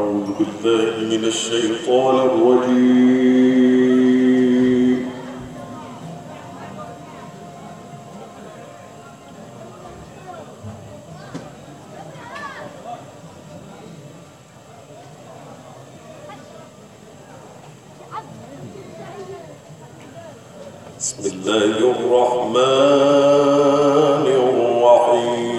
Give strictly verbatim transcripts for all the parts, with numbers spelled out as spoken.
أعوذ بالله من الشيطان الرجيم. بسم الله الرحمن الرحيم.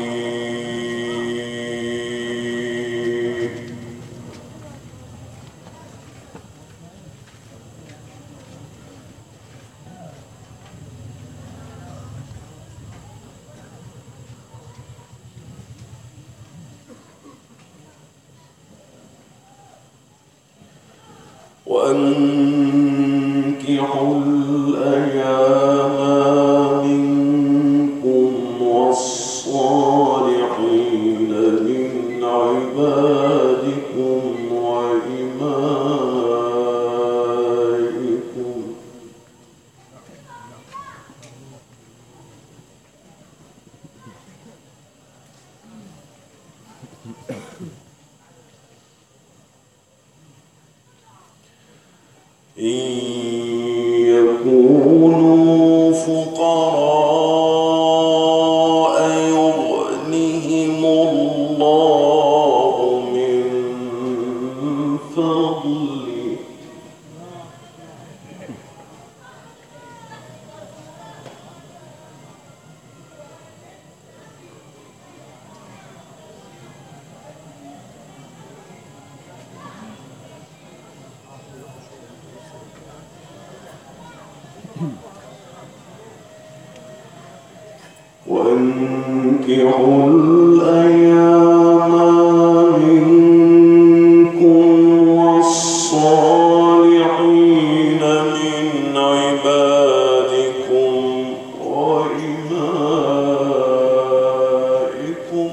وأنكحوا الأيام منكم والصالحين من عبادكم وإمائكم إن يكونوا فقراء يغنهم الله من فضله وأنكحوا الأيام منكم والصالحين من عبادكم وإمائكم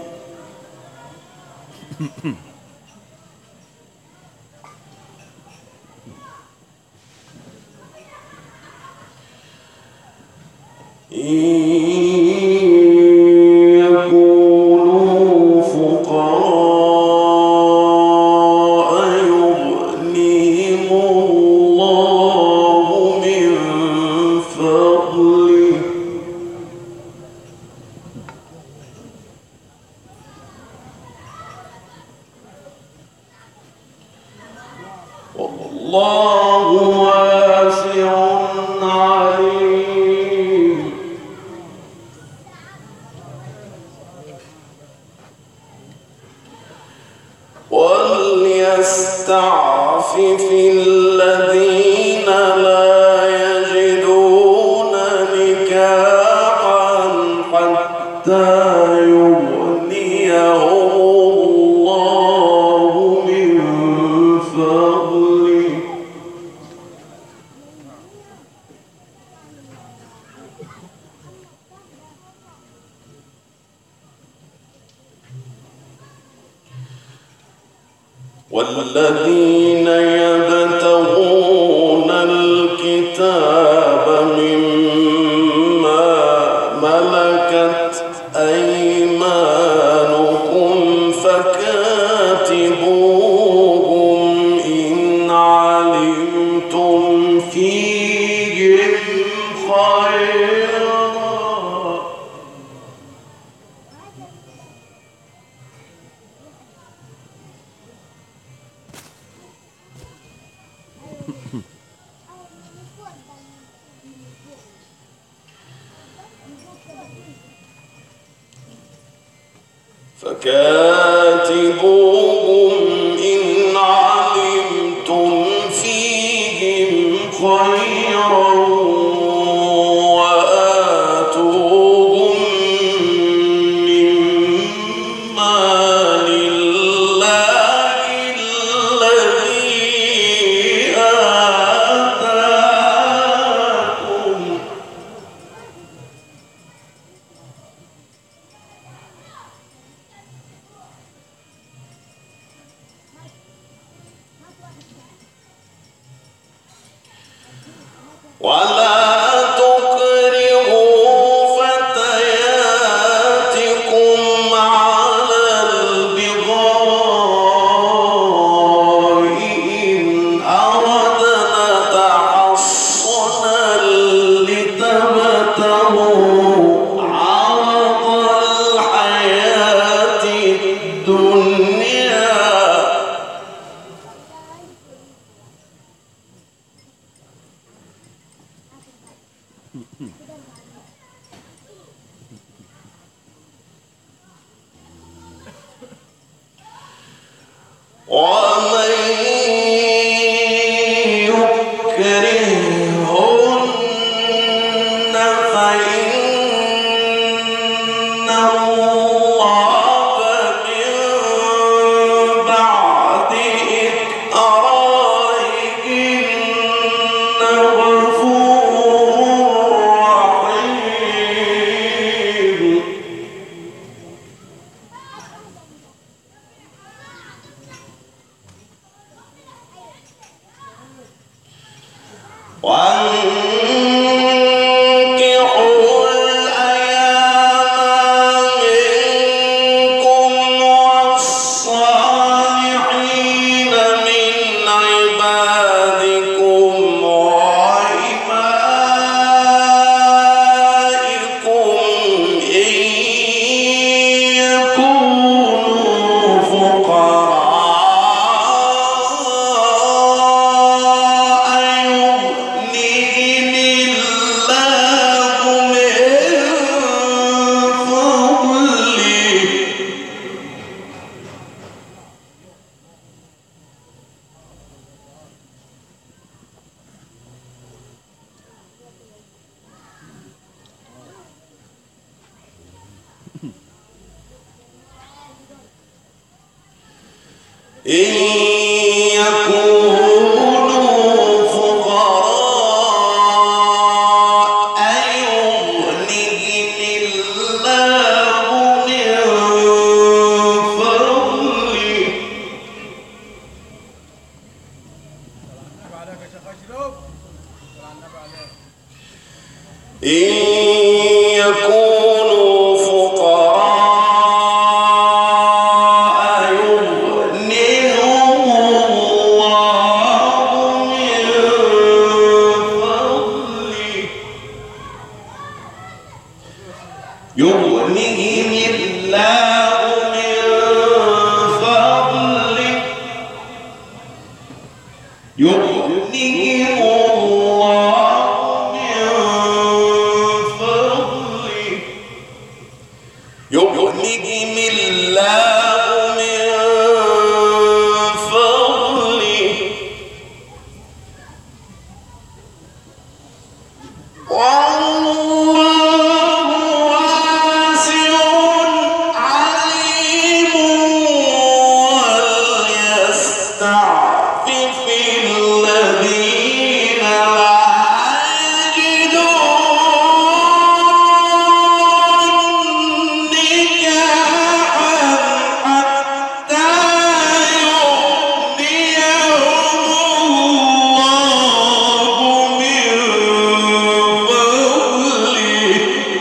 والله واسع عليم. وليستعفف الذين لا يجدون نكاحا حتى يغنيهم الله من فضله والذين يبتغون الكتاب مما ملكت أيمانكم فكاتبوهم إن علمتم فيهم خيرا فكاتبوهم إن علمتم فيهم خيرا وآتوهم مما لله الذي آتاكم ولا تكرهوا فتياتكم على البغاء إن يكونوا فقراء يغنهم الله من فضله إن يكونوا فقراء يغنهم الله من فضله يغنهم الله من فضله يغنهم الله من فضله يغنهم الله من فضله والله واسع عليم وليستعفف الذين لا يجدون نكاحا حتى يغنيهم الله من فضله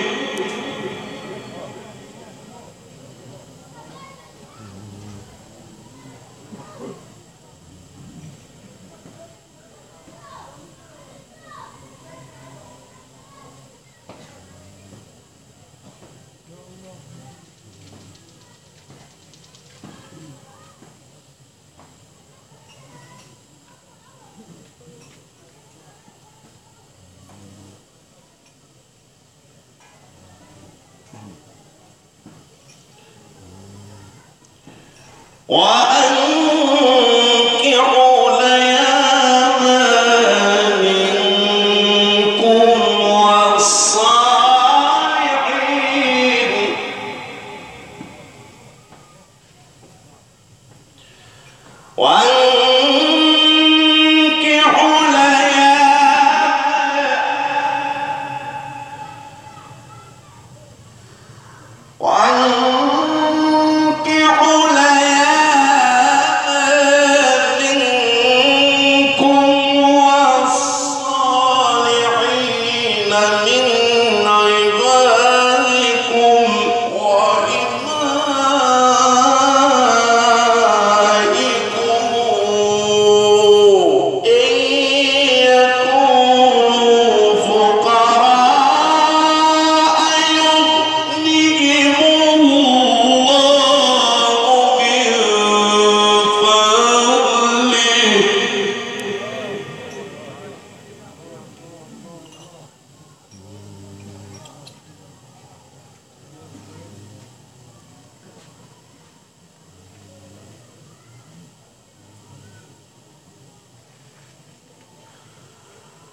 وأنكحوا الأيام منكم والصالحين وأنكحوا الأيام وأنكحوا الأيام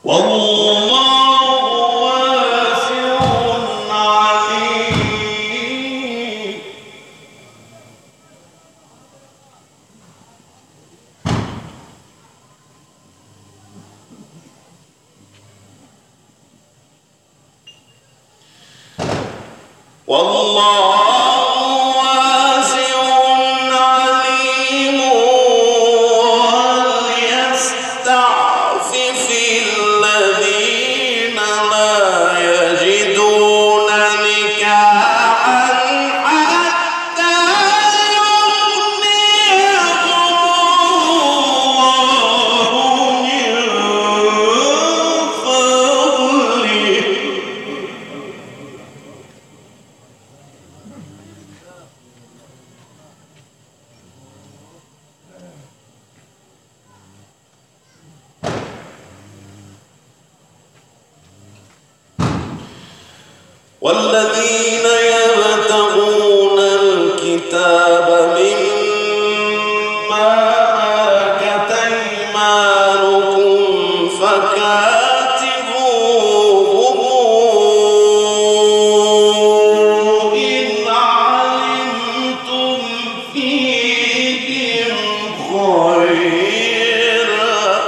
والذين يبتغون الكتاب مما ملكت أيمانكم فكاتبوهم إن علمتم فيهم خيرا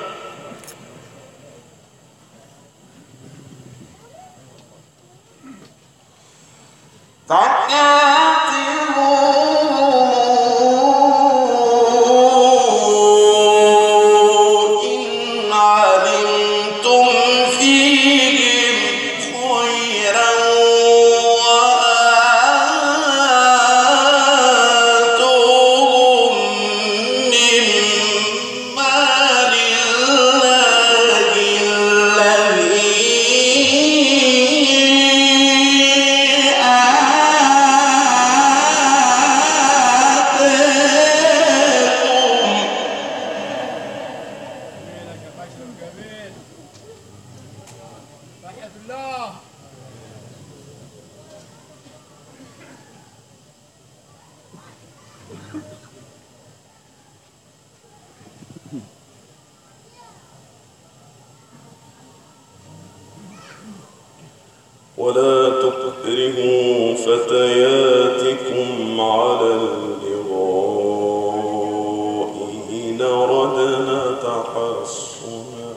ولا تكرهوا فتياتكم على البغاء إن أردنا تحصنا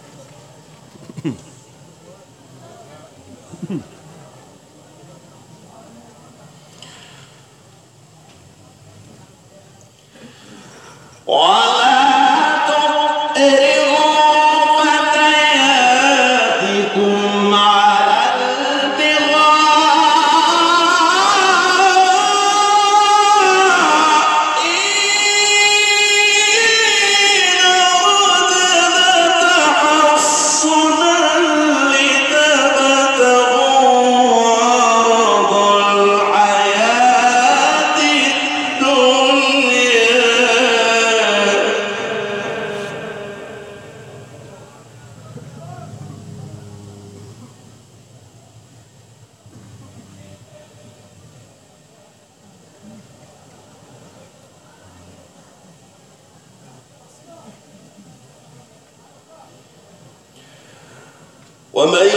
ومن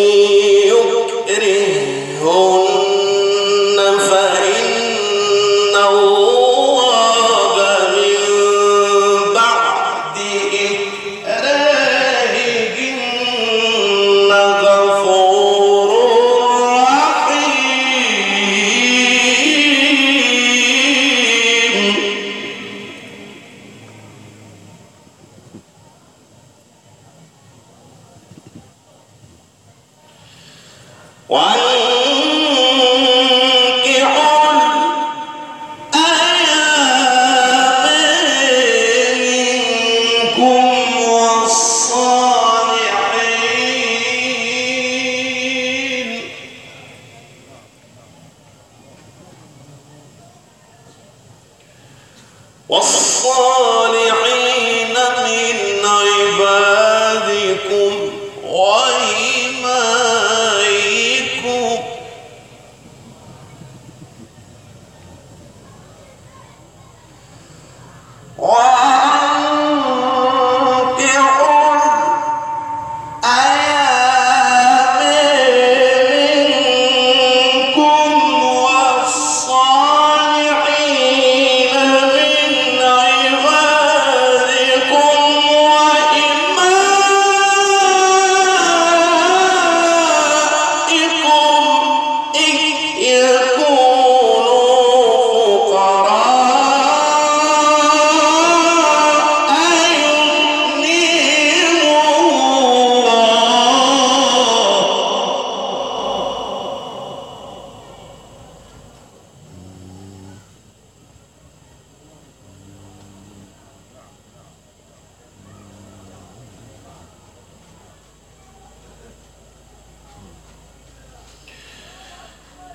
يكرهن فإن الله من بعد إكراههن غفور رحيم. والصالحين من عبادكم وإمائكم وأنكحوا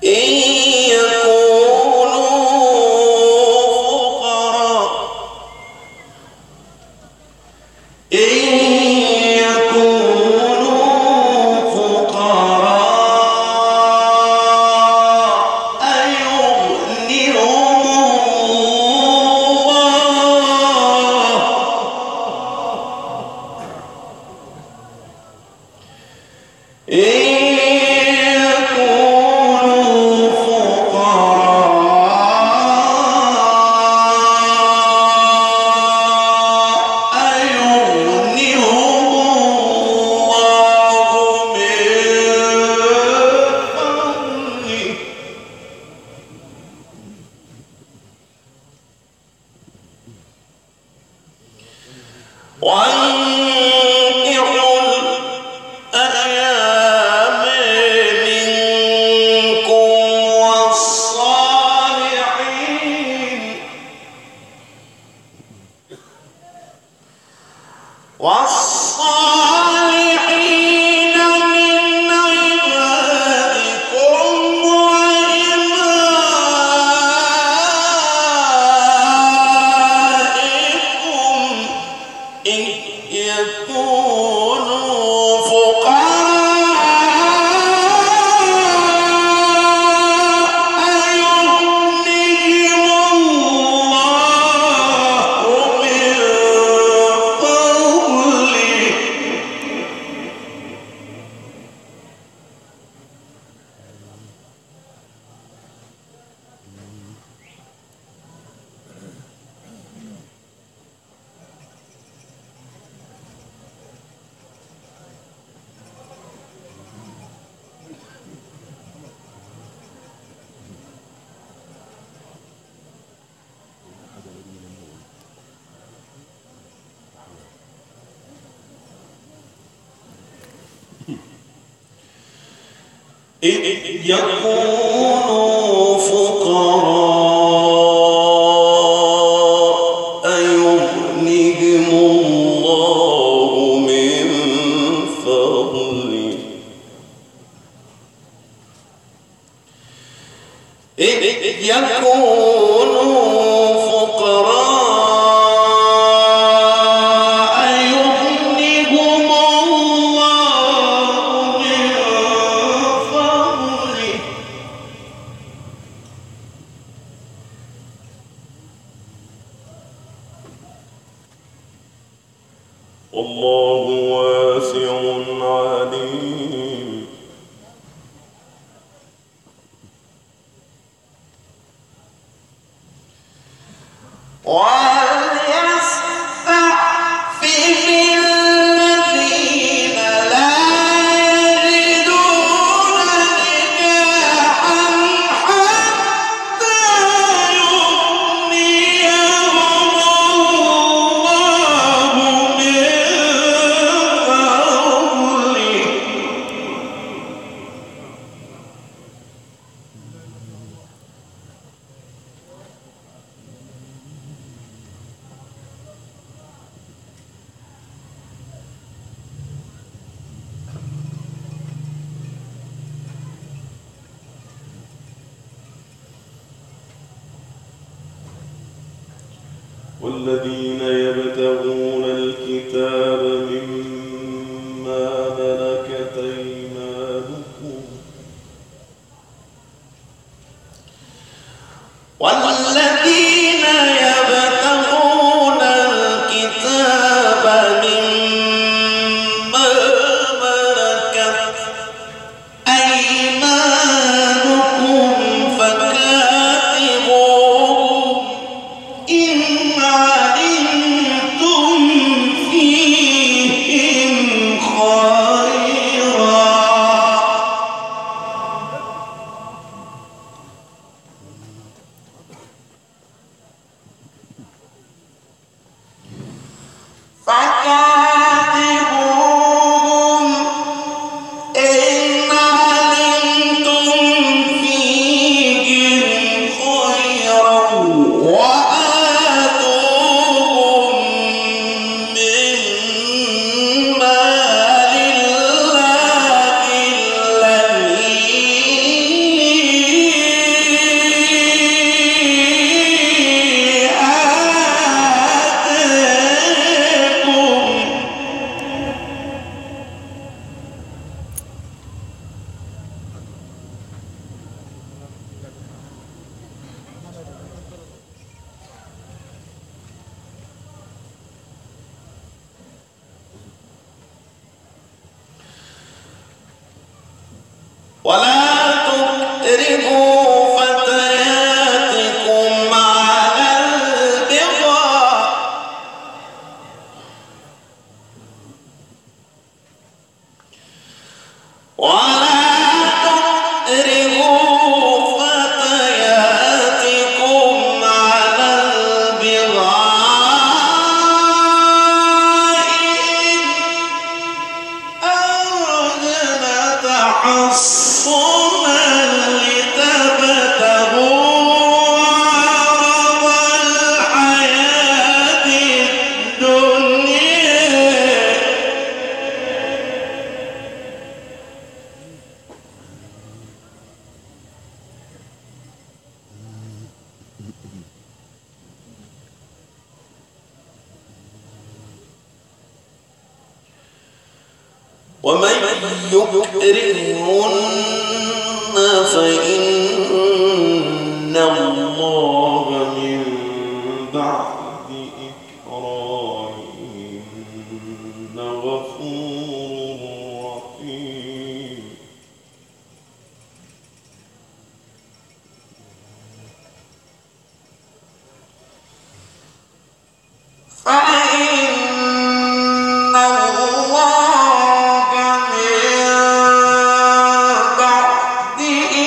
إذ يكونوا فقراء يغنيهم الله من فضله إذ يكونوا فقراء والله واسع عليم. والذين يبتغون الكتاب مما ملكت أيمانكم والذين يبتغون الكتاب مما ملكت أيمانكم فكاتبوهم إن علمتم فيهم خيرا ولا تكرهوا فتياتكم على البغاء ولا تكرهوا فتياتكم على البغاء إن أردنا تحصنا لتبتغوا عرض الحياة الدنيا ومن يكرهن فإن الله من بعد إكراههن غفور رحيم فإن الله بعد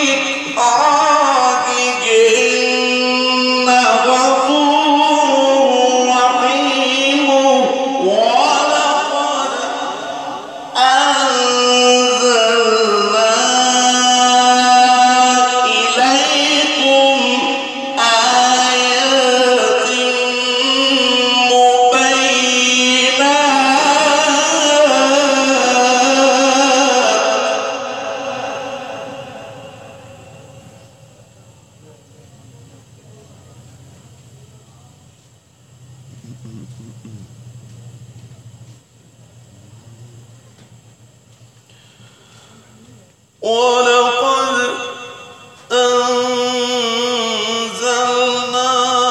إكراههن غفور رحيم ولقد أنزلنا إليكم آيات ولقد أنزلنا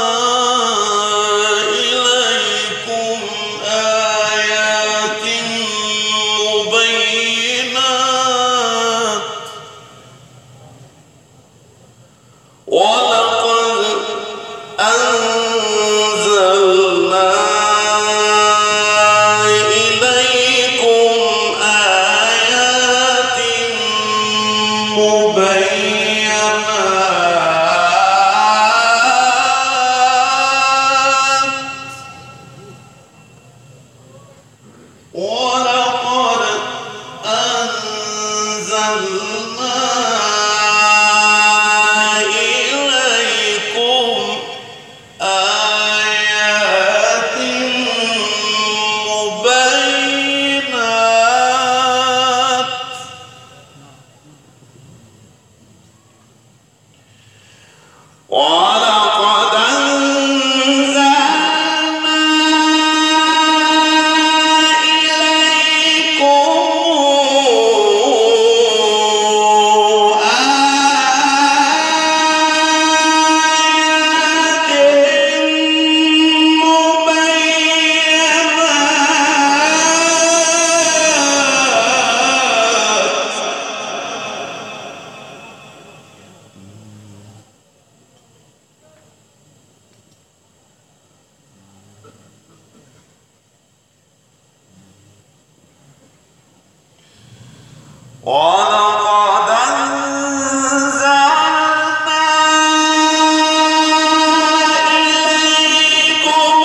إليكم آيات مبينات ولقد أنزلنا إليكم آيات مبينات ولقد أنزلنا إليكم آيات مبينات ولقد أنزلنا إليكم ولقد أنزلنا إليكم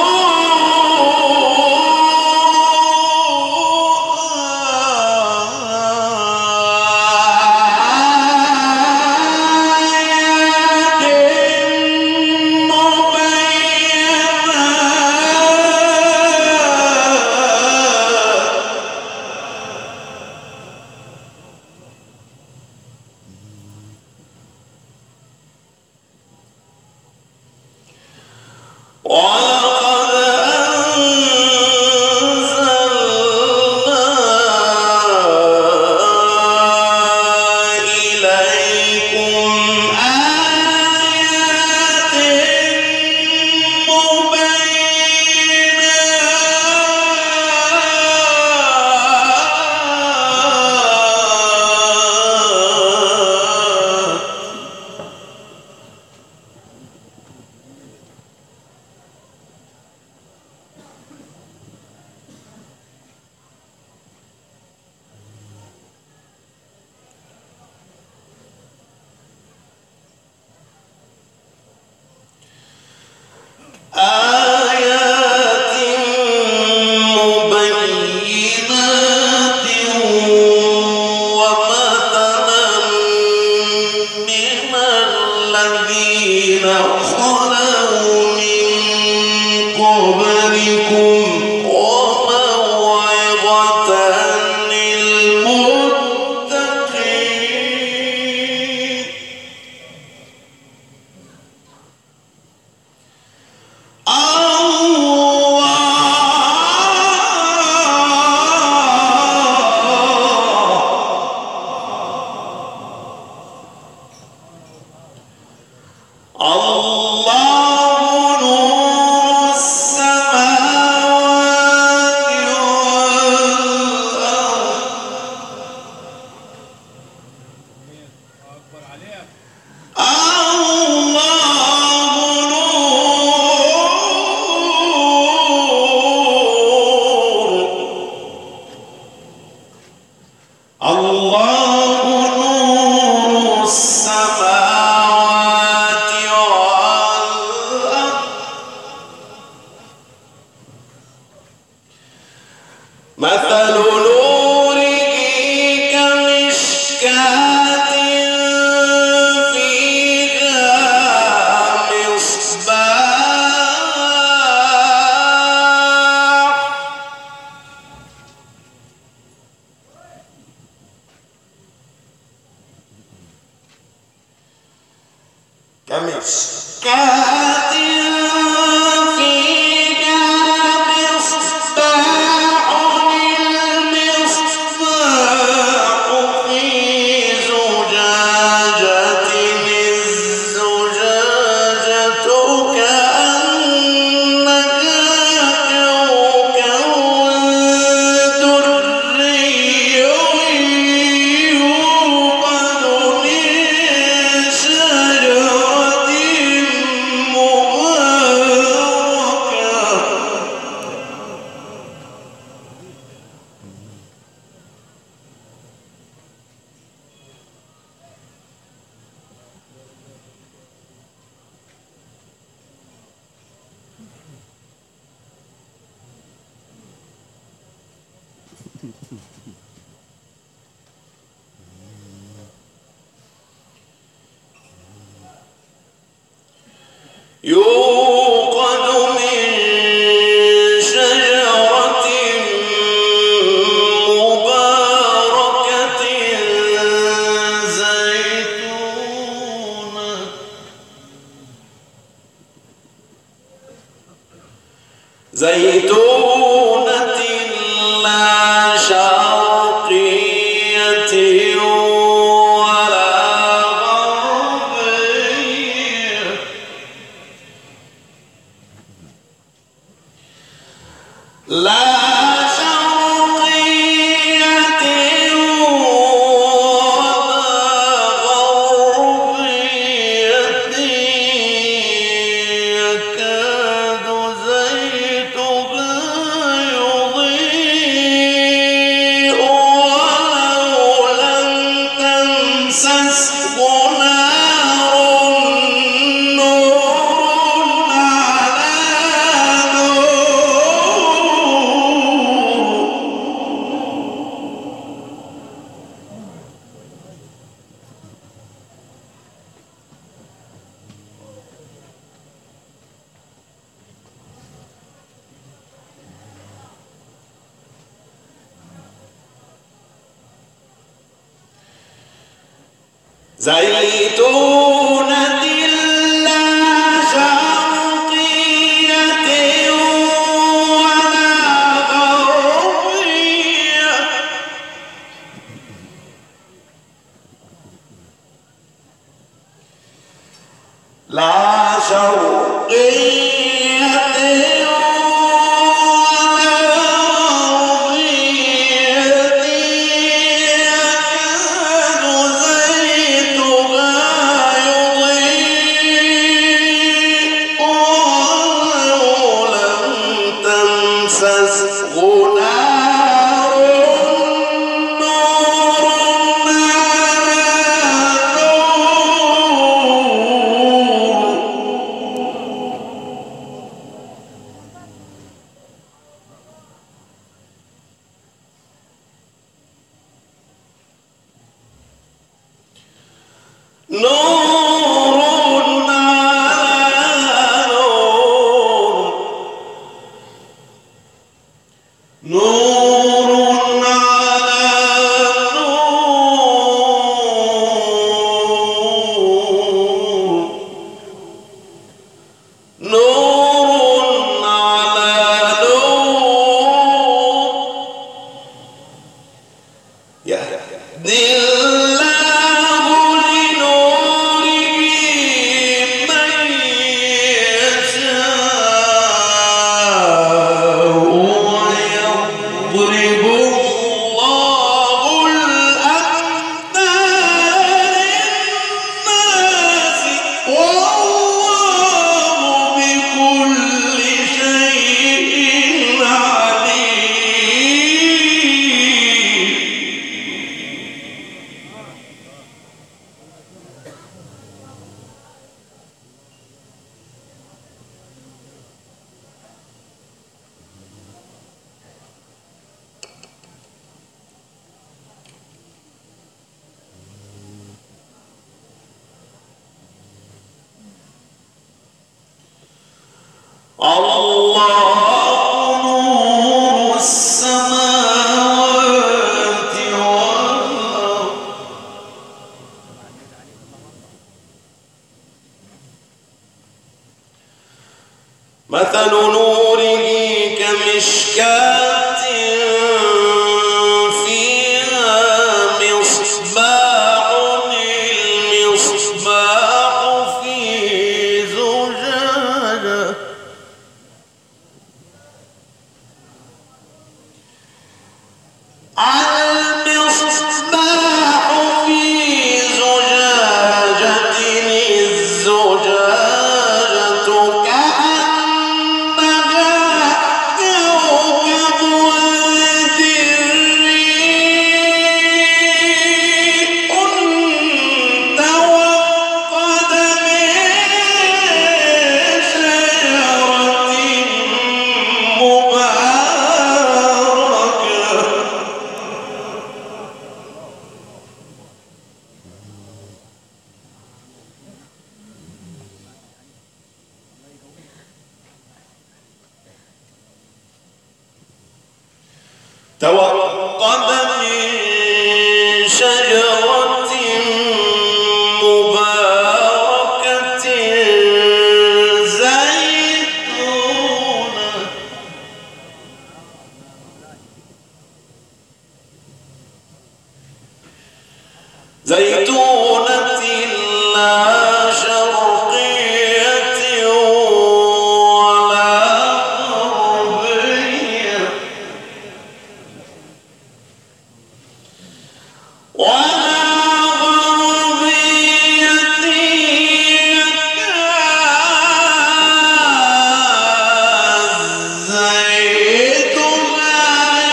آيات مبينات من الذين خلوا من قبلكم وموعظة للمتقين. مثل نوره كمشكاة فيها مصباح كمشكاة يوقد من شجرة مباركة زيتونة زيتونة لا شرقية لا شرقية ولا غربية يكاد زيتها يضيء ولو لم تمسسه زيتونة لا شرقية ولا غربية لا شرقية مثل نوره كمشكاة فيها مصباح، المصباح في زجاجة المصباح في زجاجة الزجاجة كأنها كوكب دري توقد من شجرة مباركة توقد من شجرة مباركة زيتونة زيتونة لا شرقية ولا غربية ولا غربية يكاد زيتها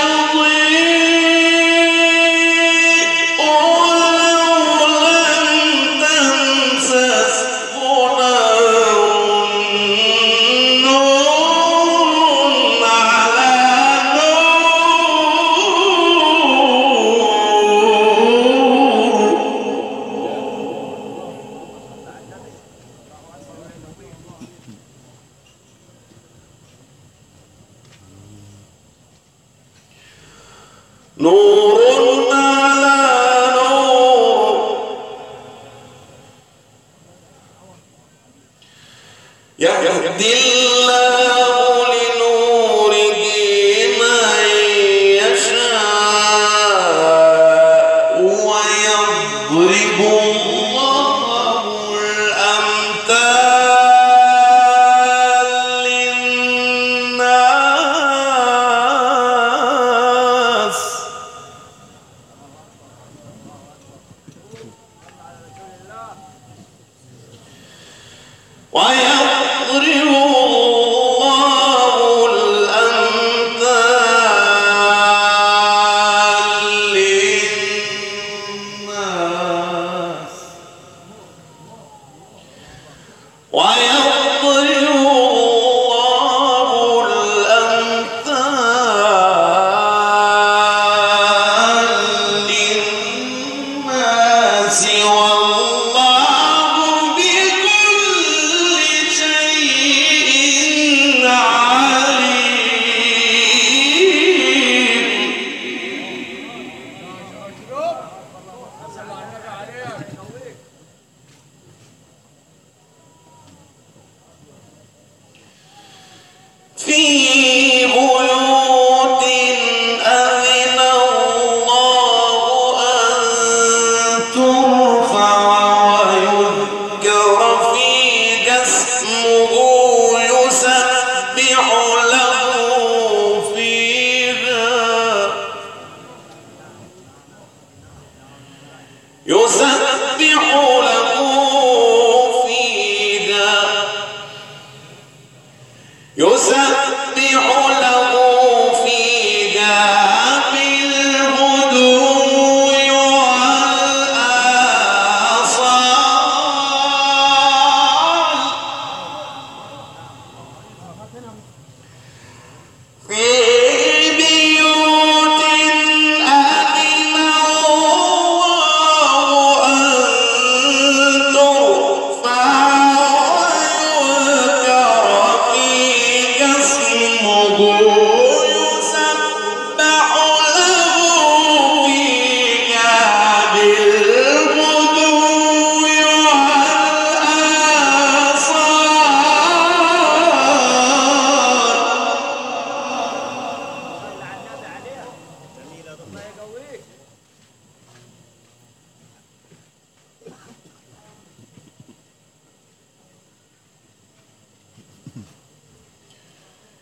يضيء ولو لم تمسسه نار نور على نور نور على نور يهدي الله لنوره من يشاء ويضرب الله الأمثال للناس ويضرب الله الأمثال للناس ويضرب الله الأمثال للناس والله بكل شيء عليم.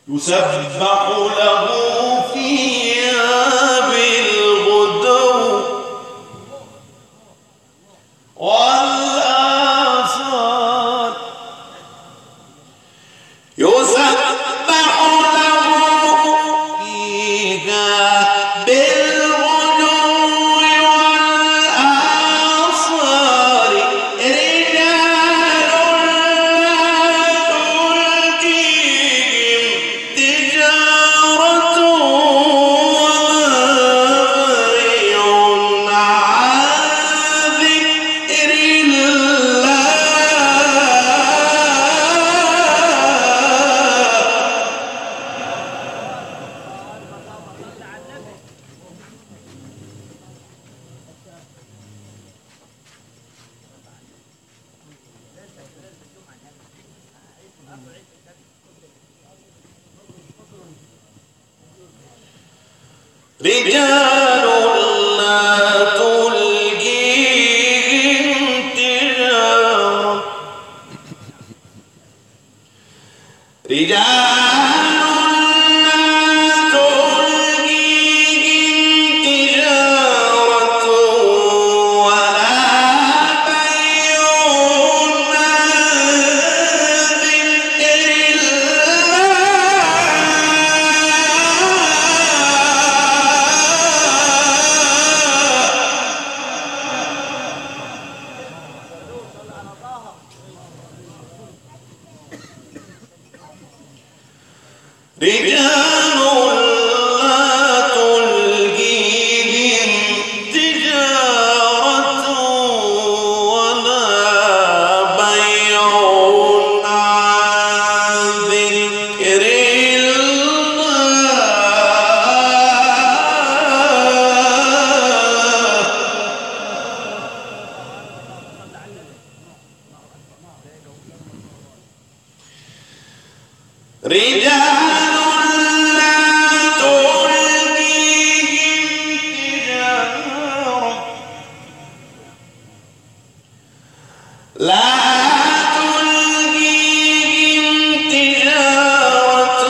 يسبح له فيها بالغدو والآصال يسبح له فيها بالغدو والآصال رجال تجارة وبيع عن ذكر الله رجال لا تلهيهم تجارة رجال لا تلهيهم تجارة ولا بيع عن ذكر رجال لا تلهيهم تجارة ولا بيع عن ذكر الله رجال لا تلهيهم تجارة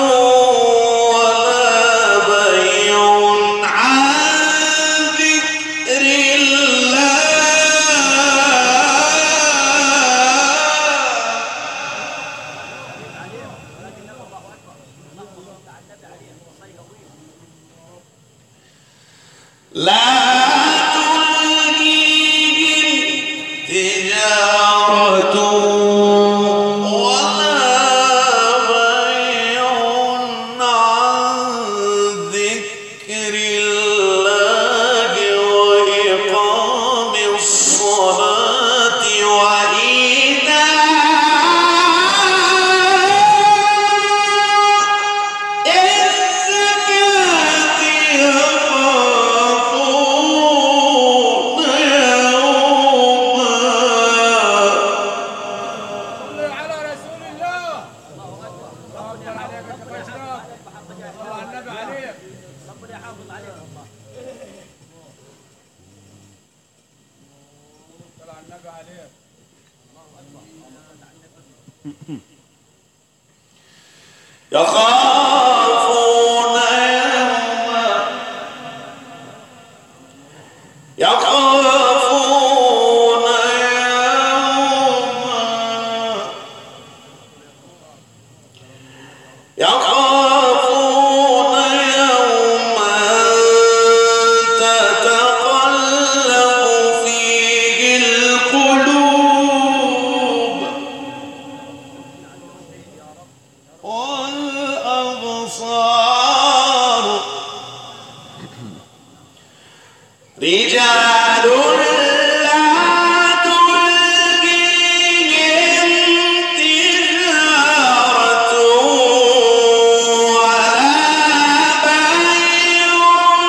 ولا بيع عن ذكر الله لا تلهيهم تجارة ولا بيع عن ذكر الله وإقام الصلاة وإيتاء الزكاة يخافون يوما صل على رسول الله. الله اكبر. الله عليك يا شيخ اسلام. الله على النبي عليك. ربنا يحافظ عليك والله. صل على النبي عليك. الله اكبر. يخافون يوما يخافون يوما يخافون يوما تتقلب فيه القلوب والأبصار رجال لا تلهيهم تجارة ولا بيع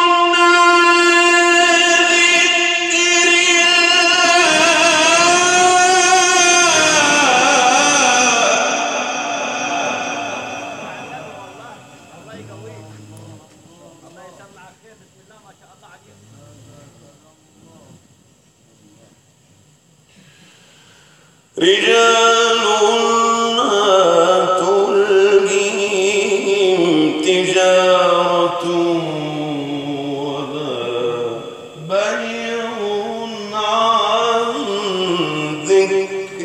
عن ذكر الله يقويك. الله يسمعك خير. بسم الله ما شاء الله عليك. رجال لا تلهيهم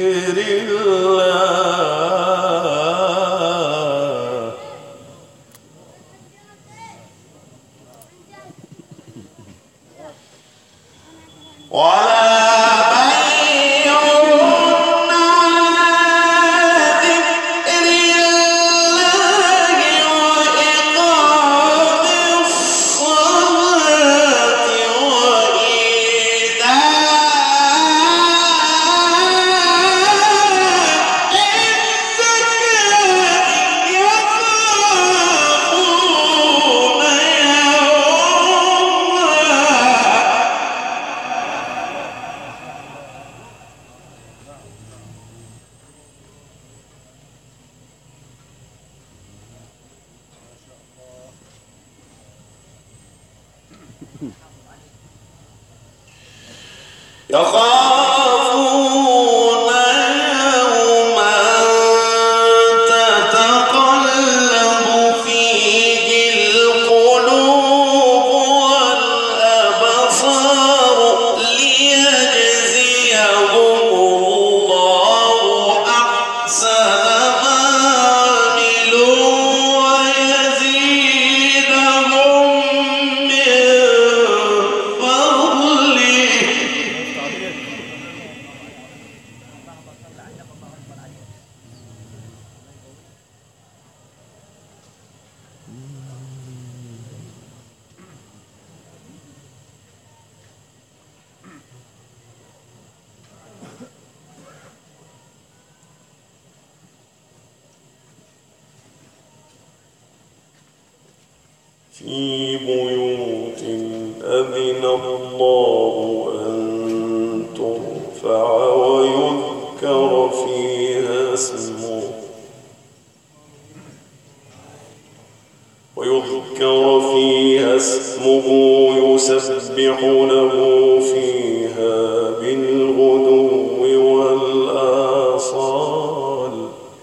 ذكر الله ولا يخافون يوما تتقلب فيه القلوب والأبصار ليجزيهم الله أحسن ما عملوا ويزيدهم من فضله. في بيوت أذن الله أن ترفع ويذكر فيها اسمه ويذكر فيها اسمه يسبح له فيها بالغدو والآصال.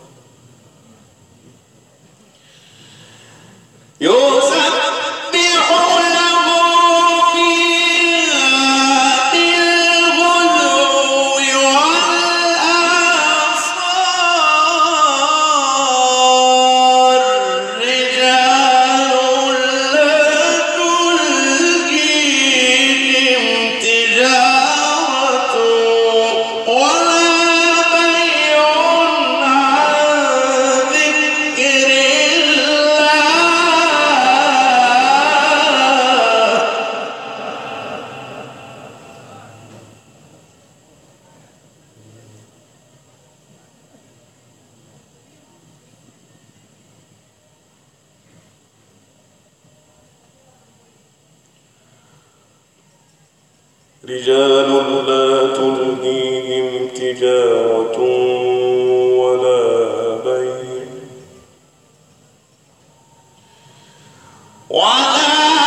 رجال لا تلهيهم تجارة ولا بيع ولا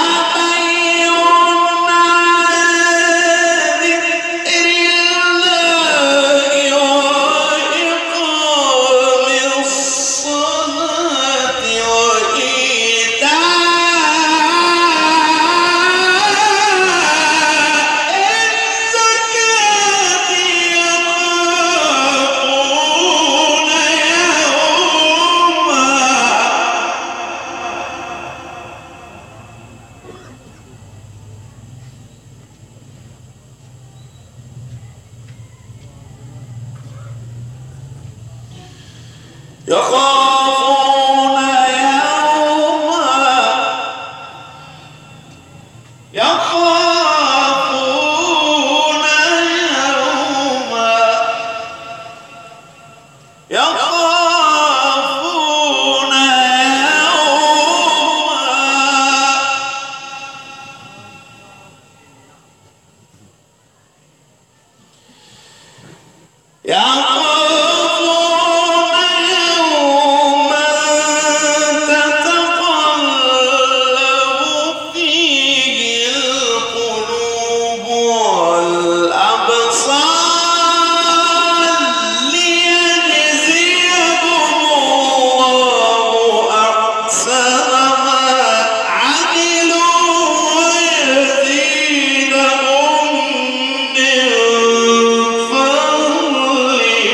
يخافون يوما يخافون يوما يخافون يوما فضله.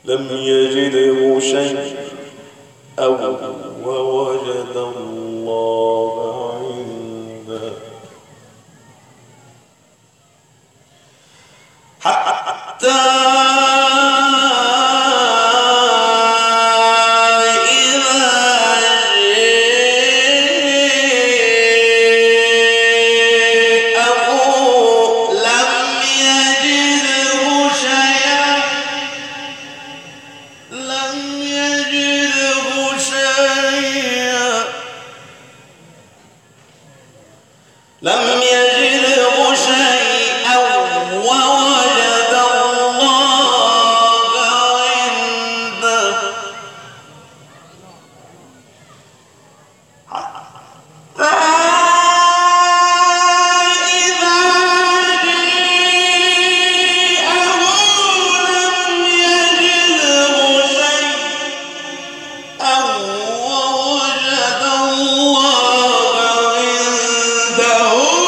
لم يجده شيء أو ووجد الله عنده حتى لم يجده شيئا ووجد الله عنده حتى إذا جاءه لم يجده شيئا ووجد الله عنده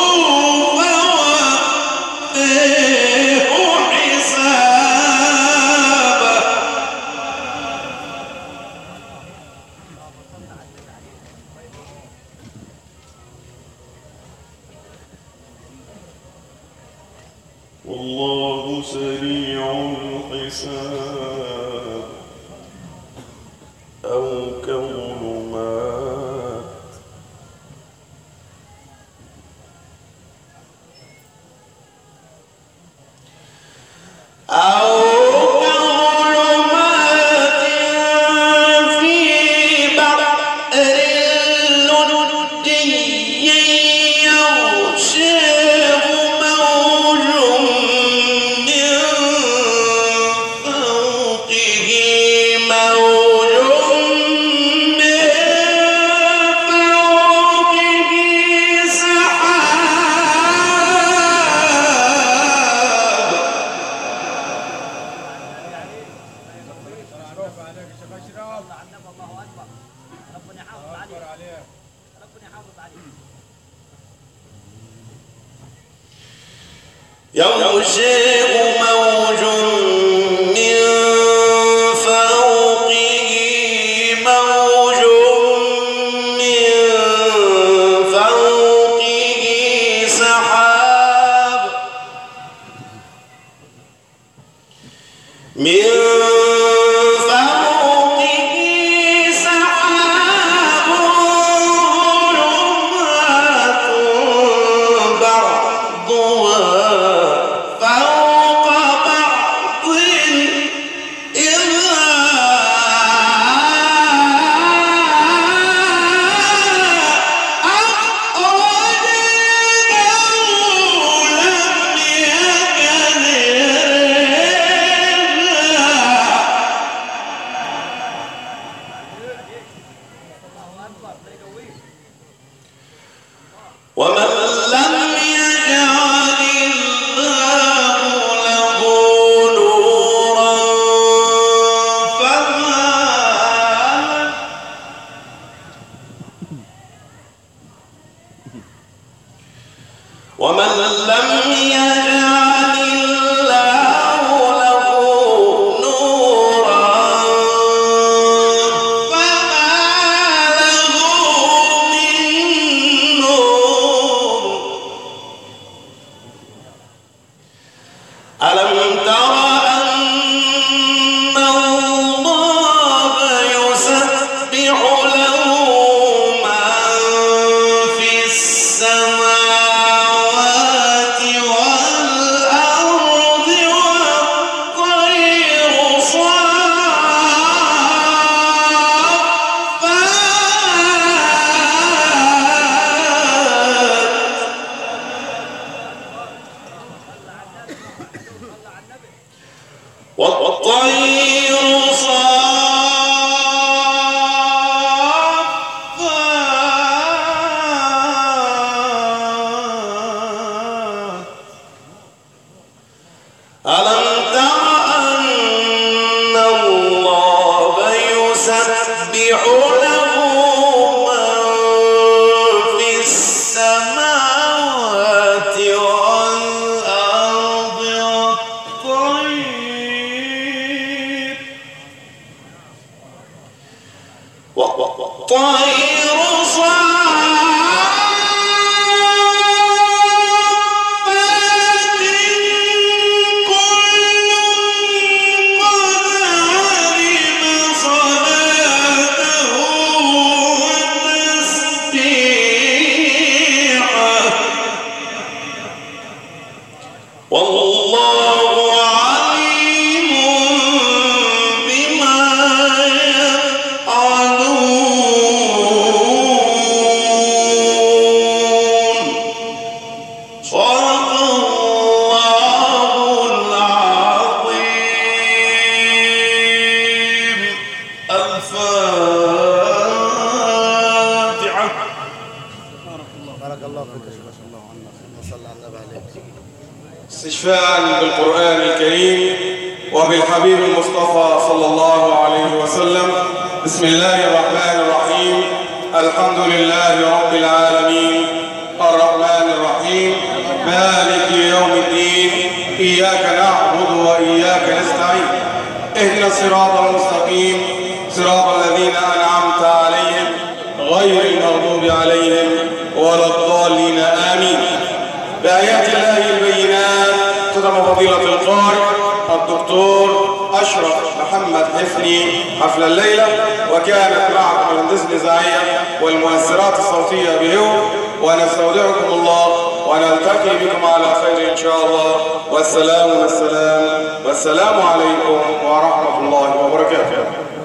والله سريع الحساب أو كون مات أو كون مات في بحر لجي يغشاه موج من فوقه موج من فوقه سحاب معروف عليك يا شيخ اشرف. الله عنك الله اكبر. ربنا يحافظ عليك. اكبر عليك. ربنا يحافظ عليك. يغشاه موج من فوقه موج من فوقه سحاب من فوقه سحاب ظلمات بعضها فوق بعض إذا أخرجه لم الله اكبر. الله يقويك. ومن لم يجعل الله له نورا فما ومن لم يجعل الله له نورا فما له من نور ألم تر أن الله يسبح له من في السماوات والأرض والطير صافات والطير صافات ألم تر أن الله يسبح له من في السماوات والأرض والطير والطير صافات كل قد علم صلاته وتسبيحه والله عليم بما يفعلون صدق الله العظيم الفاتحة. بارك الله فيك يا شيخ، ما شاء الله عنا وصلى على النبي عليك. استشفاء بالقرآن الكريم وبالحبيب المصطفى صلى الله عليه وسلم. بسم الله الرحمن الرحيم. الحمد لله رب العالمين الرحمن الرحيم مالك يوم الدين إياك نعبد وإياك نستعين اهدنا الصراط المستقيم صراط الذين أنعمت عليهم غير المغضوب عليهم ولا الضالين آمين. بآيات الله البينات ختم فضيلة القارئ الدكتور أشرف محمد حفني حفل الليلة، وكانت معكم الهندسة الإذاعية والمؤثرات الصوتية بيوم، ونستودعكم الله ونلتقي بكم على خير إن شاء الله. والسلام والسلام والسلام عليكم ورحمة الله وبركاته.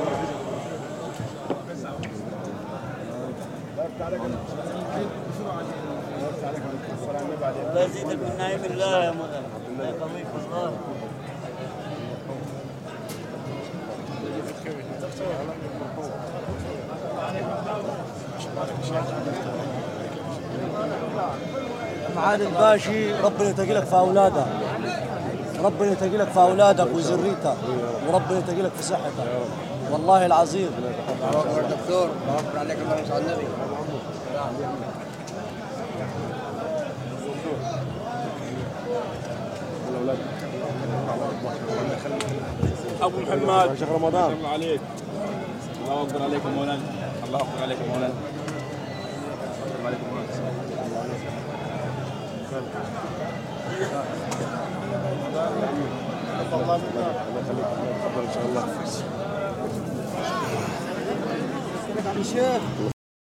الله يزيدك من نعيم الله يا مولانا، الله يقويك والله. معالي الباشي ربنا يتقلك في اولادك، ربنا يتقلك في اولادك وذريتك، وربنا يتقلك في صحتك والله العظيم. دكتور الله عليك، الله يسعد النبي. ابو محمد شيخ رمضان الله عليك، الله اكبر عليك يا مولانا، الله اكبر عليك يا مولانا، الله عليك يا مولانا. الله يخليك، ان شاء الله.